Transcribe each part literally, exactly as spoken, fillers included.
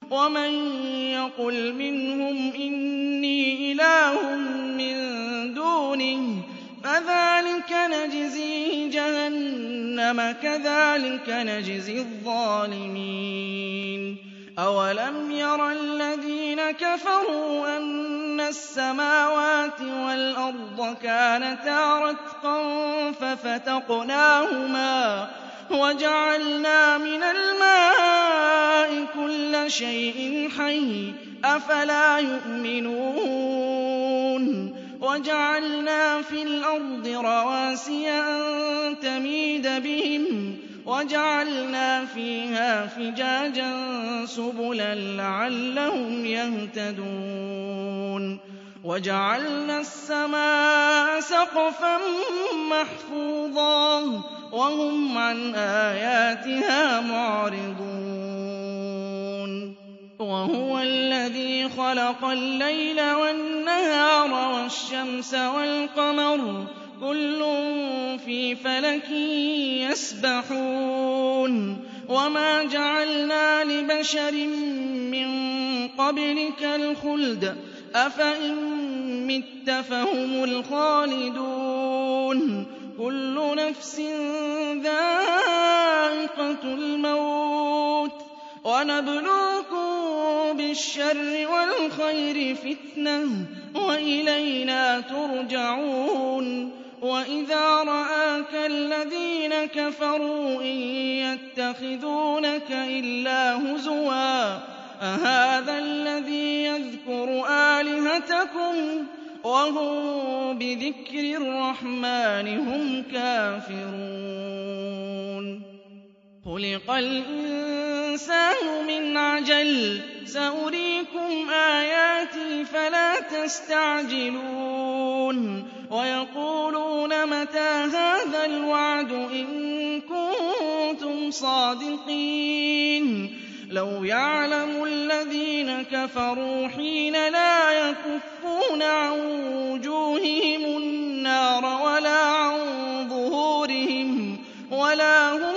ومن يقل منهم إني إله من دونه فذلك نجزيه جهنم كذلك نجزي الظالمين أولم ير الذين كفروا أن السماوات والأرض كانتا رتقا ففتقناهما وجعلنا من الماء كل شيء حي أفلا يؤمنون وجعلنا في الأرض رواسي أن تميد بهم وجعلنا فيها فجاجا سبلا لعلهم يهتدون وجعلنا السماء سقفا محفوظا وهم عن آياتها معرضون وهو الذي خلق الليل والنهار والشمس والقمر كل في فلك يسبحون وما جعلنا لبشر من قبلك الخلد أفإن مت فهم الخالدون كل نفس ذائقة الموت ونبلوكم بالشر والخير فتنة وإلينا ترجعون وإذا رآك الذين كفروا إن يتخذونك إلا هزوا أهذا الذي يذكر آلهتكم وهم بذكر الرحمن هم كافرون خلق الإنسان من عجل سأريكم آياتي فلا تستعجلون ويقولون متى هذا الوعد إن كنتم صادقين لو يعلم الذين كفروا حين لا يكفون عن وجوههم النار ولا عن ظهورهم ولا هم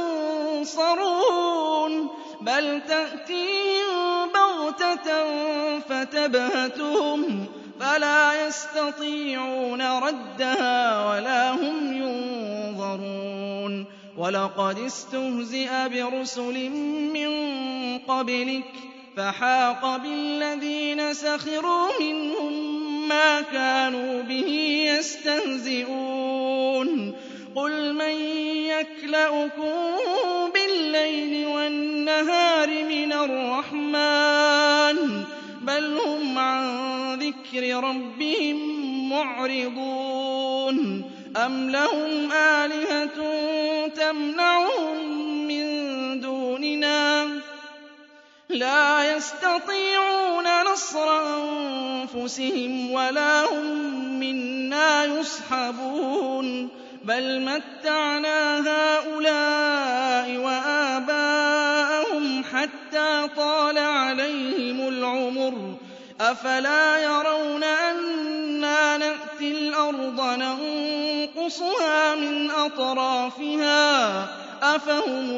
ينصرون بل تأتيهم بغتة فتبهتهم فلا يستطيعون ردها ولا هم ينظرون ولقد استهزئ برسل من قبلك فحاق بالذين سخروا منهم ما كانوا به يستهزئون قل من يكلؤكم بالليل والنهار من الرحمن بل هم عن ذكر ربهم معرضون أم لهم آلهة تمنعهم من دوننا لا يستطيعون نصر أنفسهم ولا هم منا يصحبون بل متعنا هؤلاء وآباءهم حتى طال عليهم العمر أفلا يرون أنا نأتي الأرض ننقصها من أطرافها أفهم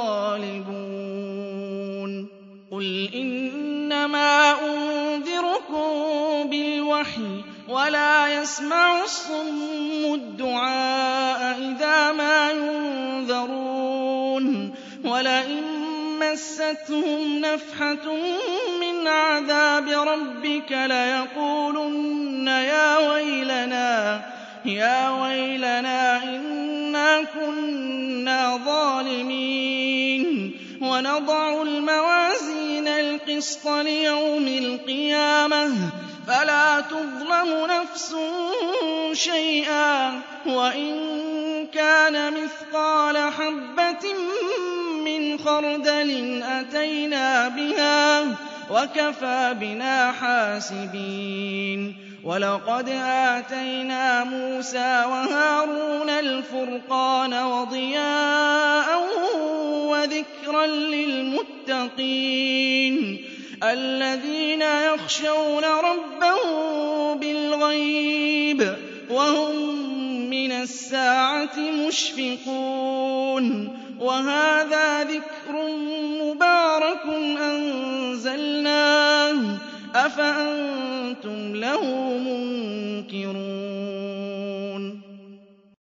الغالبون قل إنما أنذركم بالوحي ولا يسمع الصم الدعاء إذا ما ينذرون ولئن مستهم نفحة من عذاب ربك ليقولن يا ويلنا يا ويلنا إنا كنا ظالمين ونضع الموازين القسط ليوم القيامة فلا تظلم نفس شيئا وإن كان مثقال حبة من خردل أتينا بها وكفى بنا حاسبين ولقد آتينا موسى وهارون الفرقان وضياء وذكرا للمتقين الذين يخشون ربهم بالغيب وهم من الساعة مشفقون وهذا ذكر مبارك أنزلناه أَفَأَنتُمْ لَهُ